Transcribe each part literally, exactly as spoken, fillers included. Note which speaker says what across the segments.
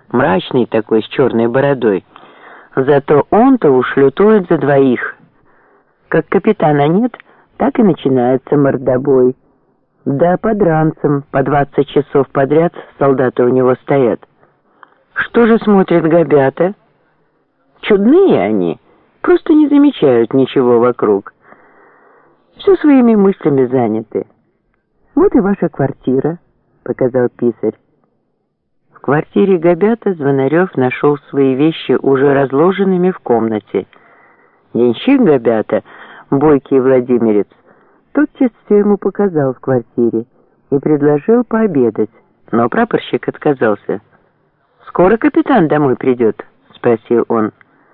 Speaker 1: мрачный такой, с черной бородой. Зато он-то уж лютует за двоих. Как капитана нет, так и начинается мордобой. Да под ранцем по двадцать часов подряд солдаты у него стоят. Что же смотрят гобята? Чудные они, просто не замечают ничего вокруг. Все своими мыслями заняты. Вот и ваша квартира, показал писарь. В квартире гобята Звонарев нашел свои вещи уже разложенными в комнате. Денщик гобята, бойкий владимирец, тотчас все ему показал в квартире и предложил пообедать, но прапорщик отказался. «Скоро капитан домой придет?» — спросил он.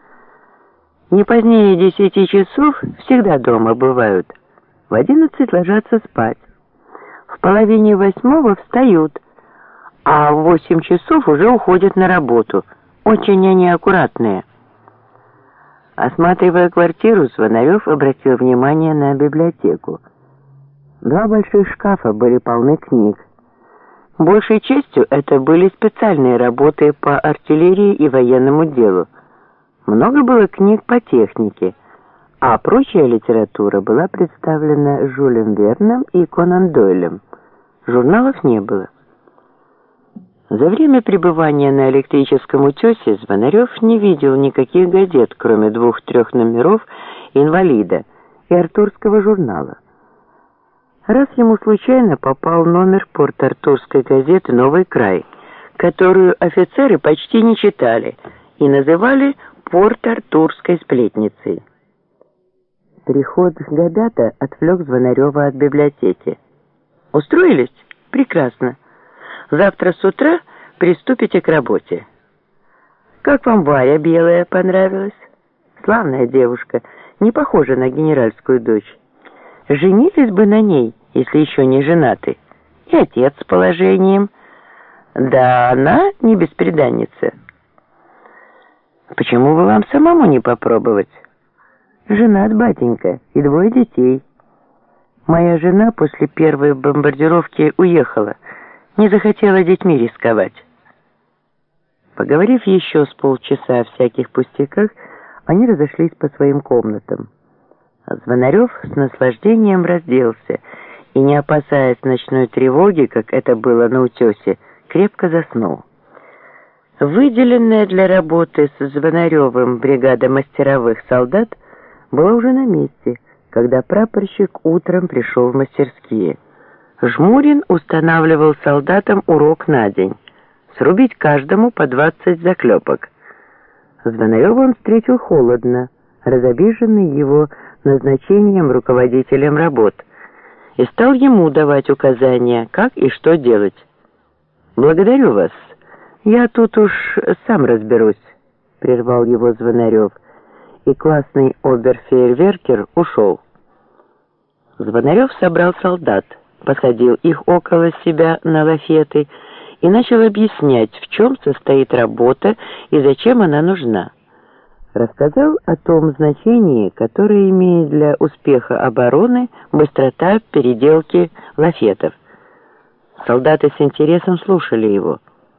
Speaker 1: «Не позднее десяти часов всегда дома бывают. В одиннадцать ложатся спать. В половине восьмого встают, а в восемь часов уже уходят на работу. Очень они аккуратные». Осматривая квартиру, Звонарев обратил внимание на библиотеку. Два больших шкафа были полны книг. Большей частью это были специальные работы по артиллерии и военному делу. Много было книг по технике, а прочая литература была представлена Жюлем Верном и Конан Дойлем. Журналов не было. За время пребывания на электрическом утесе Звонарев не видел никаких газет, кроме двух-трех номеров «Инвалида» и артурского журнала. Раз ему случайно попал номер порт-артурской газеты «Новый край», которую офицеры почти не читали и называли порт-артурской сплетницей. Приход гобята отвлек Звонарева от библиотеки. «Устроились? Прекрасно. Завтра с утра приступите к работе. Как вам Варя белая понравилась? Славная девушка, не похожа на генеральскую дочь. Женились бы на ней, если еще не женаты. И отец с положением. Да она не бесприданница. Почему бы вам самому не попробовать? Женат, батенька, и двое детей. Моя жена после первой бомбардировки уехала. Не захотела детьми рисковать. Поговорив еще с полчаса о всяких пустяках, они разошлись по своим комнатам. Звонарев с наслаждением разделся и, не опасаясь ночной тревоги, как это было на утесе, крепко заснул. Выделенная для работы с Звонаревым бригада мастеровых солдат была уже на месте, когда прапорщик утром пришел в мастерские. Жмурин устанавливал солдатам урок на день. Срубить каждому по двадцать заклепок. Звонарева он встретил холодно, разобиженный его назначением руководителем работ, и стал ему давать указания, как и что делать. «Благодарю вас. Я тут уж сам разберусь», — прервал его Звонарев, и классный оберфейерверкер ушел. Звонарев собрал солдат, посадил их около себя на лафеты и начал объяснять, в чем состоит работа и зачем она нужна. Рассказал о том значении, которое имеет для успеха обороны быстрота переделки лафетов. Солдаты с интересом слушали его.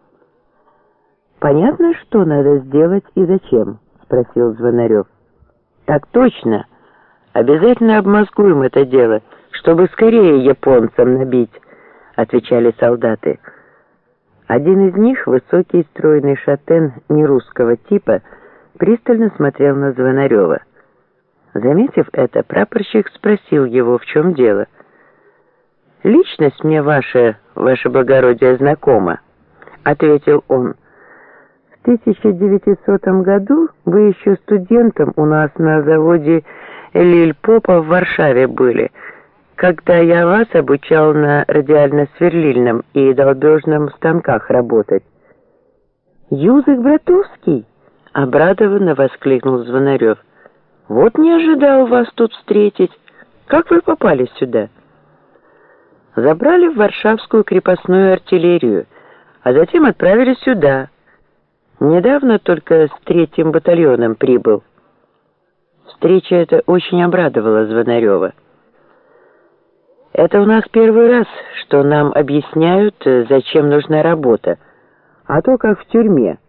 Speaker 1: «Понятно, что надо сделать и зачем?» — спросил Звонарев. «Так точно. Обязательно обмозгуем это дело, чтобы скорее японцам набить», — отвечали солдаты. Один из них, высокий стройный шатен нерусского типа, пристально смотрел на Звонарева. Заметив это, прапорщик спросил его, в чем дело. «Личность мне ваша, ваше благородие, знакома», — ответил он. «В тысяча девятисотом году вы еще студентом у нас на заводе Лиль-Попа в Варшаве были, когда я вас обучал на радиально-сверлильном и долбежном станках работать». «Юзык Братовский?» — обрадованно воскликнул Звонарев. «Вот не ожидал вас тут встретить. Как вы попали сюда?» «Забрали в Варшавскую крепостную артиллерию, а затем отправили сюда. Недавно только с третьим батальоном прибыл». Встреча эта очень обрадовала Звонарева. «Это у нас первый раз, что нам объясняют, зачем нужна работа, а то как в тюрьме.